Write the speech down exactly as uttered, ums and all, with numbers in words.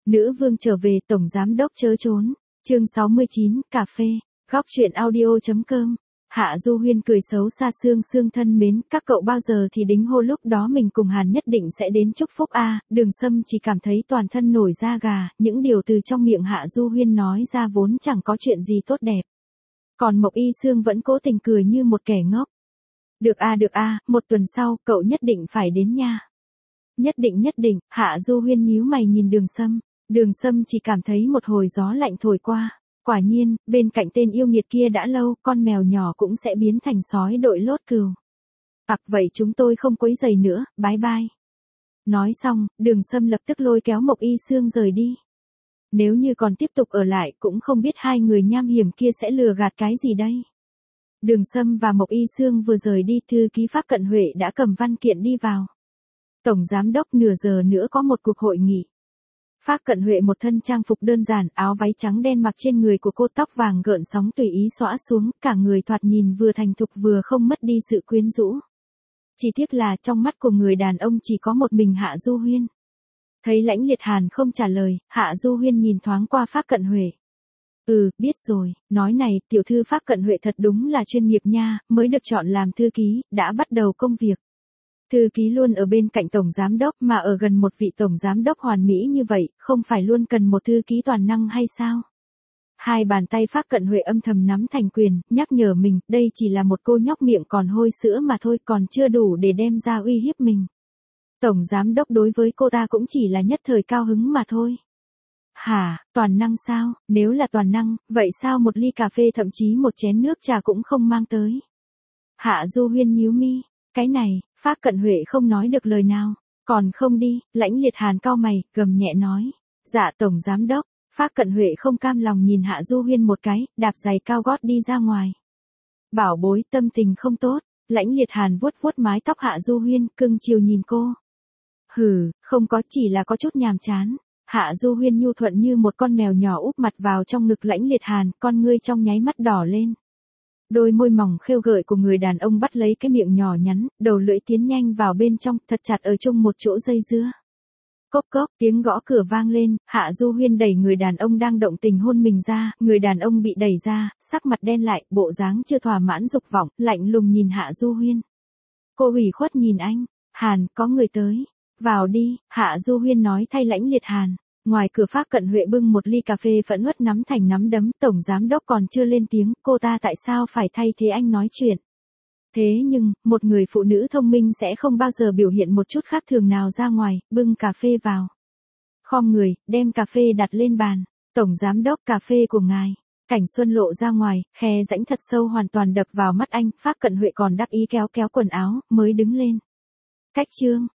Nữ vương trở về, tổng giám đốc chớ trốn. Chương sáu mươi chín, cà phê. Góc truyện audio chấm com. Hạ Du Huyên cười xấu xa Sương Sương thân mến, các cậu bao giờ thì đính hô lúc đó mình cùng Hàn nhất định sẽ đến chúc phúc a. Đường Sâm chỉ cảm thấy toàn thân nổi da gà, những điều từ trong miệng Hạ Du Huyên nói ra vốn chẳng có chuyện gì tốt đẹp. Còn Mộc Y Sương vẫn cố tình cười như một kẻ ngốc. Được a được a, một tuần sau, cậu nhất định phải đến nha. Nhất định nhất định, Hạ Du Huyên nhíu mày nhìn Đường Sâm. Đường Sâm chỉ cảm thấy một hồi gió lạnh thổi qua. Quả nhiên, bên cạnh tên yêu nghiệt kia đã lâu, con mèo nhỏ cũng sẽ biến thành sói đội lốt cừu. Ặc vậy chúng tôi không quấy rầy nữa, bye bye. Nói xong, Đường Sâm lập tức lôi kéo Mộc Y Sương rời đi. Nếu như còn tiếp tục ở lại cũng không biết hai người nham hiểm kia sẽ lừa gạt cái gì đây. Đường Sâm và Mộc Y Sương vừa rời đi, thư ký Phác Cận Huệ đã cầm văn kiện đi vào. Tổng giám đốc nửa giờ nữa có một cuộc hội nghị. Phác Cận Huệ một thân trang phục đơn giản, áo váy trắng đen mặc trên người của cô, tóc vàng gợn sóng tùy ý xõa xuống, cả người thoạt nhìn vừa thành thục vừa không mất đi sự quyến rũ. Chỉ tiếc là trong mắt của người đàn ông chỉ có một mình Hạ Du Huyên. Thấy Lãnh Liệt Hàn không trả lời, Hạ Du Huyên nhìn thoáng qua Phác Cận Huệ. Ừ, biết rồi, nói này, tiểu thư Phác Cận Huệ thật đúng là chuyên nghiệp nha, mới được chọn làm thư ký, đã bắt đầu công việc. Thư ký luôn ở bên cạnh tổng giám đốc mà ở gần một vị tổng giám đốc hoàn mỹ như vậy, không phải luôn cần một thư ký toàn năng hay sao? Hai bàn tay Phác Cận Huệ âm thầm nắm thành quyền, nhắc nhở mình, đây chỉ là một cô nhóc miệng còn hôi sữa mà thôi, còn chưa đủ để đem ra uy hiếp mình. Tổng giám đốc đối với cô ta cũng chỉ là nhất thời cao hứng mà thôi. Hả, toàn năng sao? Nếu là toàn năng, vậy sao một ly cà phê thậm chí một chén nước trà cũng không mang tới? Hạ Du Huyên nhíu mi. Cái này, Phác Cận Huệ không nói được lời nào. Còn không đi, Lãnh Liệt Hàn cau mày, gầm nhẹ nói. Dạ tổng giám đốc. Phác Cận Huệ không cam lòng nhìn Hạ Du Huyên một cái, đạp giày cao gót đi ra ngoài. Bảo bối, tâm tình không tốt. Lãnh Liệt Hàn vuốt vuốt mái tóc Hạ Du Huyên, cưng chiều nhìn cô. Hừ, không có, chỉ là có chút nhàm chán. Hạ Du Huyên nhu thuận như một con mèo nhỏ úp mặt vào trong ngực Lãnh Liệt Hàn, con ngươi trong nháy mắt đỏ lên. Đôi môi mỏng khêu gợi của người đàn ông bắt lấy cái miệng nhỏ nhắn, đầu lưỡi tiến nhanh vào bên trong, thật chặt ở chung một chỗ dây dưa. Cốc cốc, tiếng gõ cửa vang lên, Hạ Du Huyên đẩy người đàn ông đang động tình hôn mình ra, người đàn ông bị đẩy ra, sắc mặt đen lại, bộ dáng chưa thỏa mãn dục vọng, lạnh lùng nhìn Hạ Du Huyên. Cô ủy khuất nhìn anh, Hàn, có người tới, vào đi, Hạ Du Huyên nói thay Lãnh Liệt Hàn. Ngoài cửa Phác Cận Huệ bưng một ly cà phê phẫn uất nắm thành nắm đấm, tổng giám đốc còn chưa lên tiếng, cô ta tại sao phải thay thế anh nói chuyện. Thế nhưng, một người phụ nữ thông minh sẽ không bao giờ biểu hiện một chút khác thường nào ra ngoài, bưng cà phê vào. Khom người, đem cà phê đặt lên bàn, tổng giám đốc cà phê của ngài. Cảnh Xuân lộ ra ngoài, khe rãnh thật sâu hoàn toàn đập vào mắt anh, Phác Cận Huệ còn đắc ý kéo kéo quần áo, mới đứng lên. Cách chương.